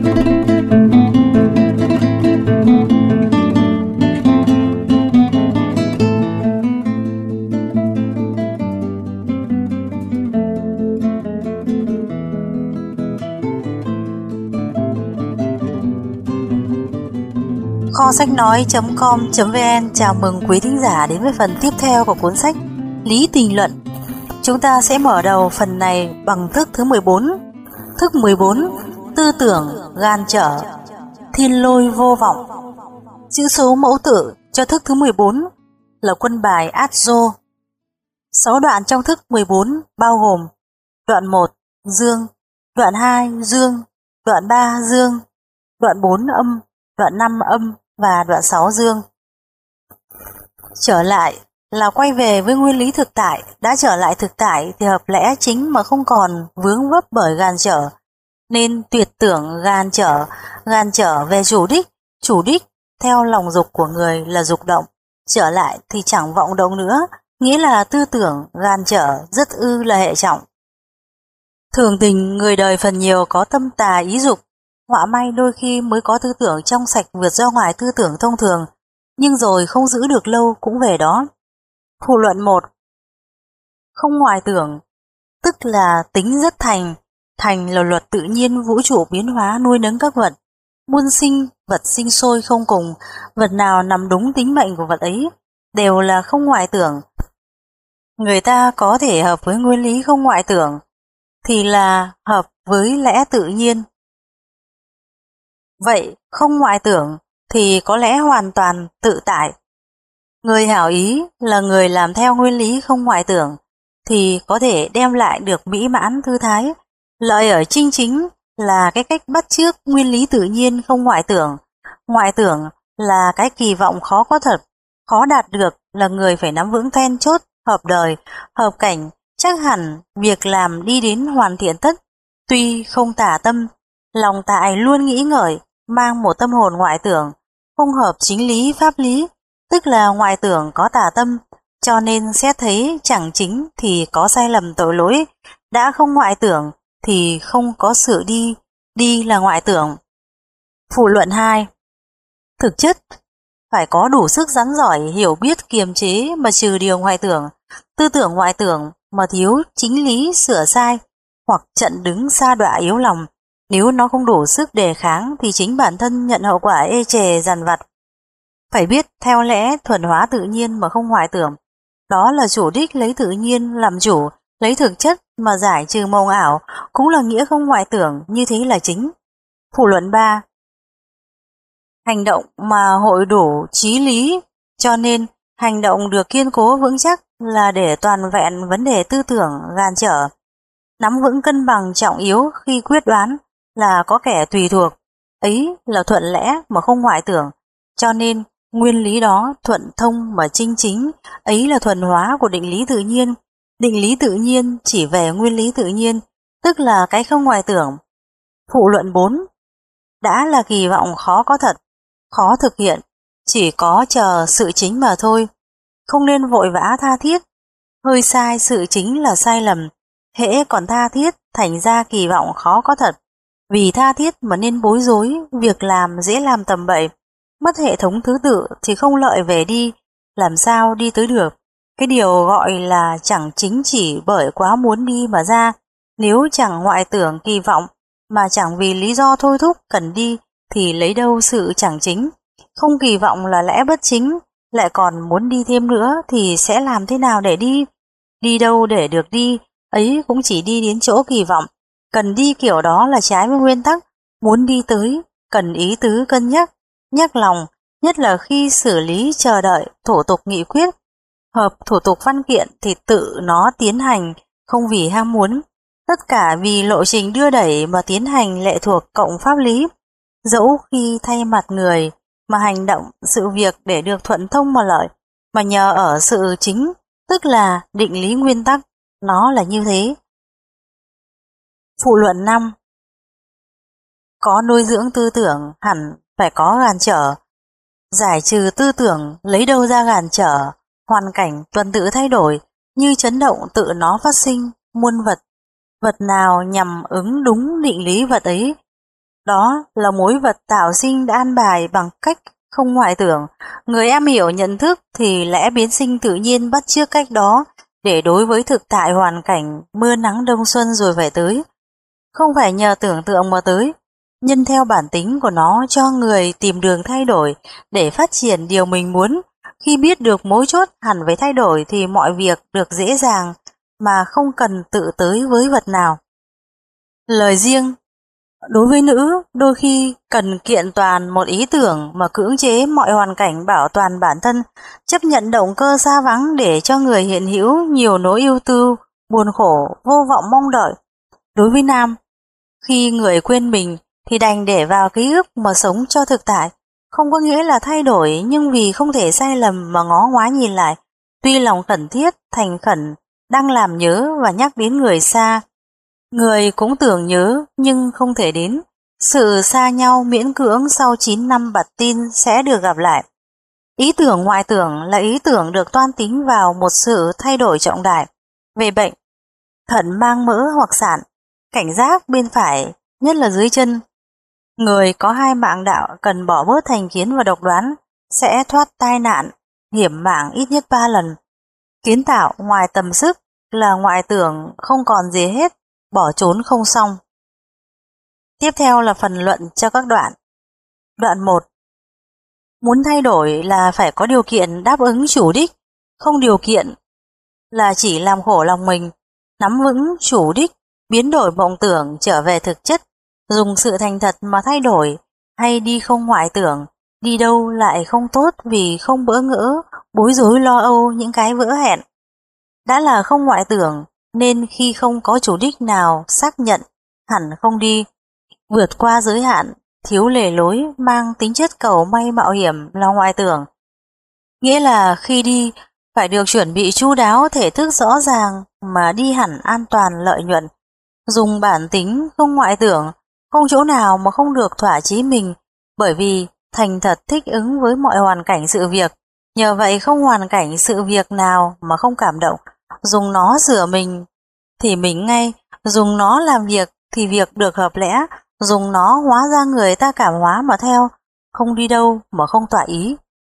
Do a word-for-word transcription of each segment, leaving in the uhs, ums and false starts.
Kho sách nói chấm com chấm vn chào mừng quý thính giả đến với phần tiếp theo của cuốn sách Lý Tình Luận. Chúng ta sẽ mở đầu phần này bằng thức thứ mười bốn. Thức mười bốn, tư tưởng gan trở, thiên lôi vô vọng. Chữ số mẫu tử cho thức thứ mười bốn là quân bài Át-dô. Sáu đoạn trong thức mười bốn bao gồm đoạn một dương, đoạn hai dương, đoạn ba dương, đoạn bốn âm, đoạn năm âm và đoạn sáu dương. Trở lại là quay về với nguyên lý thực tại, đã trở lại thực tại thì hợp lẽ chính mà không còn vướng vấp bởi gan trở, nên tuyệt tưởng gan trở, gan trở về chủ đích, chủ đích theo lòng dục của người là dục động, trở lại thì chẳng vọng động nữa, nghĩa là tư tưởng gan trở rất ư là hệ trọng. Thường tình người đời phần nhiều có tâm tà ý dục, họa may đôi khi mới có tư tưởng trong sạch vượt ra ngoài tư tưởng thông thường, nhưng rồi không giữ được lâu cũng về đó. Phụ luận một. Không ngoại tưởng, tức là tính rất thành, thành là luật tự nhiên vũ trụ biến hóa nuôi nấng các vật, muôn sinh, vật sinh sôi không cùng, vật nào nằm đúng tính mệnh của vật ấy, đều là không ngoại tưởng. Người ta có thể hợp với nguyên lý không ngoại tưởng, thì là hợp với lẽ tự nhiên. Vậy không ngoại tưởng thì có lẽ hoàn toàn tự tại. Người hảo ý là người làm theo nguyên lý không ngoại tưởng thì có thể đem lại được mỹ mãn thư thái. Lợi ở chinh chính là cái cách bắt chước nguyên lý tự nhiên không ngoại tưởng. Ngoại tưởng là cái kỳ vọng khó có thật, khó đạt được, là người phải nắm vững then chốt, hợp đời, hợp cảnh, chắc hẳn việc làm đi đến hoàn thiện tất. Tuy không tả tâm, lòng tại luôn nghĩ ngợi, mang một tâm hồn ngoại tưởng, không hợp chính lý pháp lý, tức là ngoại tưởng có tà tâm, cho nên xét thấy chẳng chính thì có sai lầm tội lỗi, đã không ngoại tưởng thì không có sự đi, đi là ngoại tưởng. Phụ luận hai. Thực chất, phải có đủ sức rắn giỏi, hiểu biết kiềm chế mà trừ điều ngoại tưởng, tư tưởng ngoại tưởng mà thiếu chính lý sửa sai, hoặc trận đứng sa đọa yếu lòng. Nếu nó không đủ sức đề kháng thì chính bản thân nhận hậu quả ê chề dằn vặt. Phải biết theo lẽ thuần hóa tự nhiên mà không ngoại tưởng, đó là chủ đích lấy tự nhiên làm chủ, lấy thực chất mà giải trừ mộng ảo, cũng là nghĩa không ngoại tưởng, như thế là chính. Phụ luận ba. Hành động mà hội đủ trí lý, cho nên hành động được kiên cố vững chắc là để toàn vẹn vấn đề tư tưởng gan trở. Nắm vững cân bằng trọng yếu khi quyết đoán là có kẻ tùy thuộc, ấy là thuận lẽ mà không ngoại tưởng, cho nên nguyên lý đó thuận thông mà chinh chính, ấy là thuần hóa của định lý tự nhiên. Định lý tự nhiên chỉ về nguyên lý tự nhiên, tức là cái không ngoại tưởng. Phụ luận bốn. Đã là kỳ vọng khó có thật, khó thực hiện, chỉ có chờ sự chính mà thôi, không nên vội vã tha thiết. Hơi sai sự chính là sai lầm, hễ còn tha thiết thành ra kỳ vọng khó có thật. Vì tha thiết mà nên bối rối, việc làm dễ làm tầm bậy, mất hệ thống thứ tự thì không lợi về đi, làm sao đi tới được. Cái điều gọi là chẳng chính chỉ bởi quá muốn đi mà ra, nếu chẳng ngoại tưởng kỳ vọng mà chẳng vì lý do thôi thúc cần đi thì lấy đâu sự chẳng chính. Không kỳ vọng là lẽ bất chính, lại còn muốn đi thêm nữa thì sẽ làm thế nào để đi? Đi đâu để được đi, ấy cũng chỉ đi đến chỗ kỳ vọng. Cần đi kiểu đó là trái với nguyên tắc, muốn đi tới, cần ý tứ cân nhắc, nhắc lòng, nhất là khi xử lý chờ đợi thủ tục nghị quyết. Hợp thủ tục văn kiện thì tự nó tiến hành, không vì ham muốn. Tất cả vì lộ trình đưa đẩy mà tiến hành lệ thuộc cộng pháp lý. Dẫu khi thay mặt người mà hành động sự việc để được thuận thông mà lợi, mà nhờ ở sự chính, tức là định lý nguyên tắc, nó là như thế. Phụ luận năm. Có nuôi dưỡng tư tưởng hẳn phải có gàn trở. Giải trừ tư tưởng lấy đâu ra gàn trở, hoàn cảnh tuần tự thay đổi, như chấn động tự nó phát sinh, muôn vật. Vật nào nhằm ứng đúng định lý vật ấy, Đó là mối vật tạo sinh đã an bài bằng cách không ngoại tưởng. Người am hiểu nhận thức thì lẽ biến sinh tự nhiên bắt chước cách đó để đối với thực tại hoàn cảnh mưa nắng đông xuân rồi phải tới. Không phải nhờ tưởng tượng mà tới, nhân theo bản tính của nó cho người tìm đường thay đổi để phát triển điều mình muốn. Khi biết được mối chốt hẳn phải thay đổi thì mọi việc được dễ dàng mà không cần tự tới với vật nào. Lời riêng. Đối với nữ, đôi khi cần kiện toàn một ý tưởng mà cưỡng chế mọi hoàn cảnh bảo toàn bản thân, chấp nhận động cơ xa vắng để cho người hiện hữu nhiều nỗi ưu tư, buồn khổ, vô vọng mong đợi. Đối với nam, khi người quên mình thì đành để vào ký ức mà sống cho thực tại, không có nghĩa là thay đổi nhưng vì không thể sai lầm mà ngó ngoái nhìn lại, tuy lòng khẩn thiết, thành khẩn, đang làm nhớ và nhắc đến người xa. Người cũng tưởng nhớ nhưng không thể đến, sự xa nhau miễn cưỡng sau chín năm bặt tin sẽ được gặp lại. Ý tưởng ngoại tưởng là ý tưởng được toan tính vào một sự thay đổi trọng đại. Về bệnh, thận mang mỡ hoặc sạn, cảnh giác bên phải, nhất là dưới chân. Người có hai mạng đạo cần bỏ bớt thành kiến và độc đoán, sẽ thoát tai nạn, hiểm mạng ít nhất ba lần. Kiến tạo ngoài tầm sức là ngoại tưởng không còn gì hết, bỏ trốn không xong. Tiếp theo là phần luận cho các đoạn. Đoạn một. Muốn thay đổi là phải có điều kiện đáp ứng chủ đích, không điều kiện là chỉ làm khổ lòng mình. Nắm vững chủ đích, biến đổi mộng tưởng trở về thực chất, dùng sự thành thật mà thay đổi, hay đi không ngoại tưởng, đi đâu lại không tốt vì không bỡ ngỡ, bối rối lo âu những cái vỡ hẹn. Đã là không ngoại tưởng, nên khi không có chủ đích nào xác nhận, hẳn không đi. Vượt qua giới hạn, thiếu lề lối, mang tính chất cầu may mạo hiểm là ngoại tưởng. Nghĩa là khi đi, phải được chuẩn bị chu đáo thể thức rõ ràng mà đi hẳn an toàn lợi nhuận. Dùng bản tính không ngoại tưởng, không chỗ nào mà không được thỏa chí mình, bởi vì thành thật thích ứng với mọi hoàn cảnh sự việc. Nhờ vậy không hoàn cảnh sự việc nào mà không cảm động. Dùng nó sửa mình thì mình ngay, dùng nó làm việc thì việc được hợp lẽ, dùng nó hóa ra người ta cảm hóa mà theo, không đi đâu mà không tọa ý.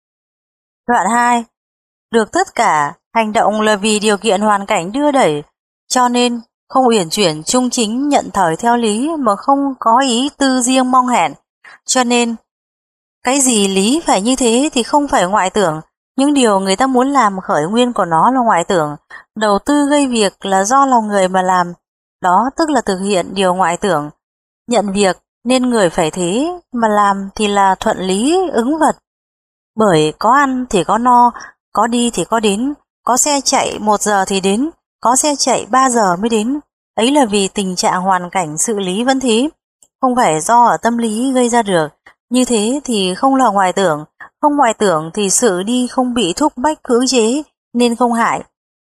Đoạn hai. Được tất cả, hành động là vì điều kiện hoàn cảnh đưa đẩy, cho nên không uyển chuyển trung chính nhận thời theo lý mà không có ý tư riêng mong hẹn. Cho nên, cái gì lý phải như thế thì không phải ngoại tưởng, những điều người ta muốn làm khởi nguyên của nó là ngoại tưởng. Đầu tư gây việc là do lòng người mà làm, đó tức là thực hiện điều ngoại tưởng. Nhận việc nên người phải thế, mà làm thì là thuận lý ứng vật. Bởi có ăn thì có no, có đi thì có đến, có xe chạy một giờ thì đến, có xe chạy ba giờ mới đến. Ấy là vì tình trạng hoàn cảnh sự lý vẫn thế, không phải do ở tâm lý gây ra được. Như thế thì không là ngoại tưởng, không ngoại tưởng thì sự đi không bị thúc bách cưỡng chế nên không hại.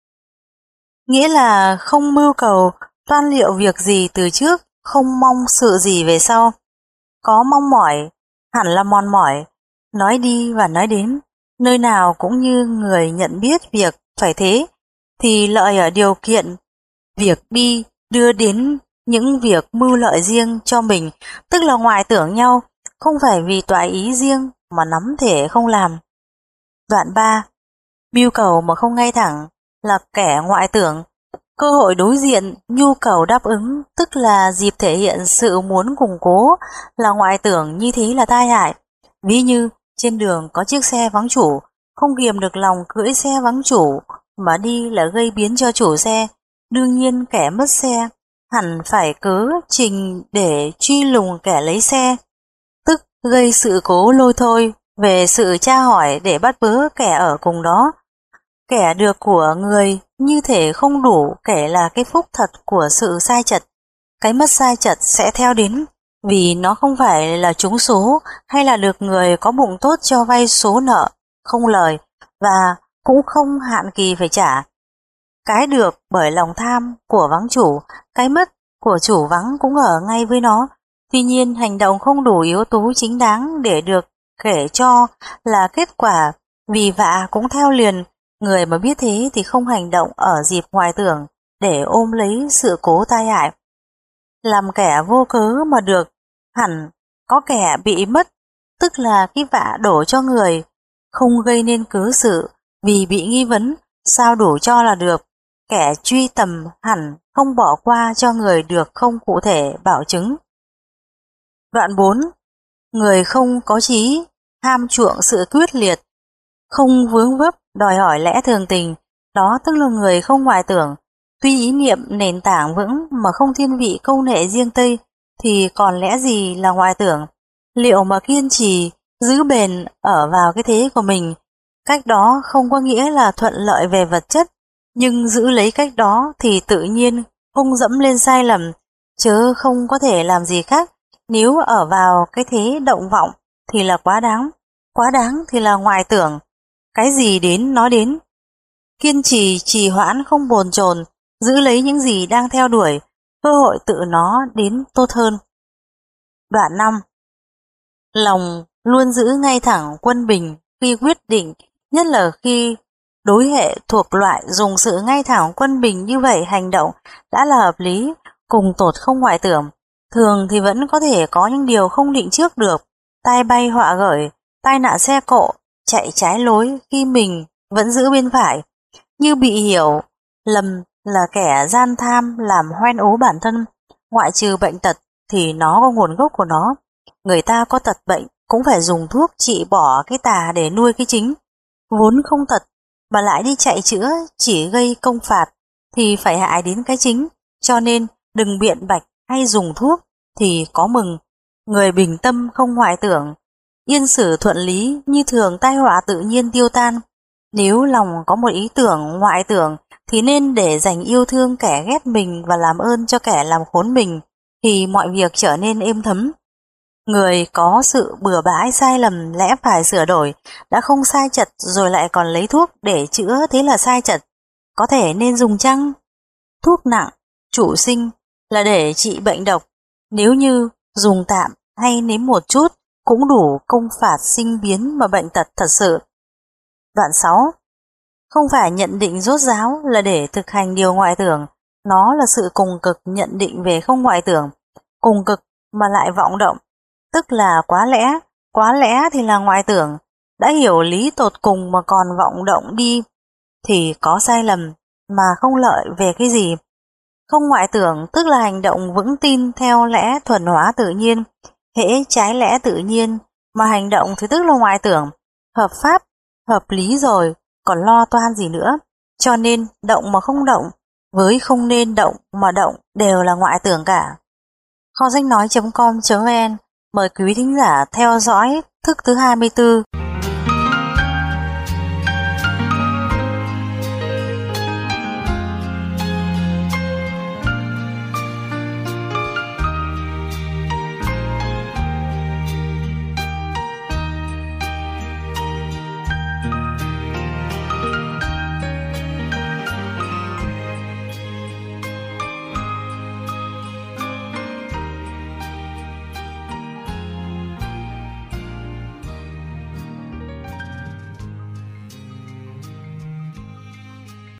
Nghĩa là không mưu cầu toan liệu việc gì từ trước, không mong sự gì về sau. Có mong mỏi, hẳn là mòn mỏi, nói đi và nói đến, nơi nào cũng như người nhận biết việc phải thế, thì lợi ở điều kiện việc đi đưa đến những việc mưu lợi riêng cho mình, tức là ngoại tưởng nhau, không phải vì toại ý riêng mà nắm thể không làm. Đoạn ba. Mưu cầu mà không ngay thẳng là kẻ ngoại tưởng. Cơ hội đối diện, nhu cầu đáp ứng, tức là dịp thể hiện sự muốn củng cố, là ngoại tưởng, như thế là tai hại. Ví như trên đường có chiếc xe vắng chủ, không kiềm được lòng cưỡi xe vắng chủ mà đi là gây biến cho chủ xe. Đương nhiên kẻ mất xe hẳn phải cớ trình để truy lùng kẻ lấy xe, tức gây sự cố lôi thôi về sự tra hỏi để bắt bớ kẻ ở cùng đó. Kẻ được của người như thể không đủ kể là cái phúc thật của sự sai chật. Cái mất sai chật sẽ theo đến, vì nó không phải là trúng số hay là được người có bụng tốt cho vay số nợ, không lời và cũng không hạn kỳ phải trả. Cái được bởi lòng tham của vắng chủ, cái mất của chủ vắng cũng ở ngay với nó. Tuy nhiên hành động không đủ yếu tố chính đáng để được kể cho là kết quả vì vạ cũng theo liền. Người mà biết thế thì không hành động ở dịp ngoại tưởng để ôm lấy sự cố tai hại. Làm kẻ vô cớ mà được hẳn có kẻ bị mất, tức là cái vạ đổ cho người, không gây nên cớ sự, vì bị nghi vấn, sao đủ cho là được. Kẻ truy tầm hẳn không bỏ qua cho người được không cụ thể bảo chứng. Đoạn bốn. Người không có chí, ham chuộng sự quyết liệt, không vướng vấp đòi hỏi lẽ thường tình, đó tức là người không ngoại tưởng. Tuy ý niệm nền tảng vững mà không thiên vị câu nệ riêng tư, thì còn lẽ gì là ngoại tưởng. Liệu mà kiên trì, giữ bền ở vào cái thế của mình, cách đó không có nghĩa là thuận lợi về vật chất, nhưng giữ lấy cách đó thì tự nhiên không dẫm lên sai lầm, chớ không có thể làm gì khác. Nếu ở vào cái thế động vọng thì là quá đáng, quá đáng thì là ngoại tưởng. Cái gì đến nó đến. Kiên trì trì hoãn không bồn chồn, giữ lấy những gì đang theo đuổi, cơ hội tự nó đến tốt hơn. Đoạn năm. Lòng luôn giữ ngay thẳng quân bình khi quyết định, nhất là khi đối hệ thuộc loại dùng sự ngay thẳng quân bình như vậy hành động đã là hợp lý, cùng tột không ngoại tưởng. Thường thì vẫn có thể có những điều không định trước được, tai bay họa gởi, tai nạn xe cộ, chạy trái lối khi mình vẫn giữ bên phải, như bị hiểu lầm là kẻ gian tham làm hoen ố bản thân. Ngoại trừ bệnh tật thì nó có nguồn gốc của nó. Người ta có tật bệnh cũng phải dùng thuốc trị bỏ cái tà để nuôi cái chính. Vốn không tật mà lại đi chạy chữa chỉ gây công phạt thì phải hại đến cái chính. Cho nên đừng biện bạch hay dùng thuốc thì có mừng. Người bình tâm không ngoại tưởng, yên xử thuận lý, như thường tai họa tự nhiên tiêu tan. Nếu lòng có một ý tưởng ngoại tưởng thì nên để dành yêu thương kẻ ghét mình và làm ơn cho kẻ làm khốn mình, thì mọi việc trở nên êm thấm. Người có sự bừa bãi sai lầm lẽ phải sửa đổi, đã không sai chật rồi lại còn lấy thuốc để chữa, thế là sai chật. Có thể nên dùng chăng? Thuốc nặng, chủ sinh là để trị bệnh độc, nếu như dùng tạm hay nếm một chút cũng đủ công phạt sinh biến mà bệnh tật thật sự. Đoạn sáu. Không phải nhận định rốt ráo là để thực hành điều ngoại tưởng, nó là sự cùng cực nhận định về không ngoại tưởng, cùng cực mà lại vọng động, tức là quá lẽ, quá lẽ thì là ngoại tưởng. Đã hiểu lý tột cùng mà còn vọng động đi thì có sai lầm mà không lợi về cái gì. Không ngoại tưởng tức là hành động vững tin theo lẽ thuần hóa tự nhiên, hễ trái lẽ tự nhiên mà hành động thì tức là ngoại tưởng. Hợp pháp, hợp lý rồi, còn lo toan gì nữa. Cho nên động mà không động, với không nên động mà động đều là ngoại tưởng cả. Kho sách nói chấm com chấm vn mời quý thính giả theo dõi thức thứ hai mươi tư.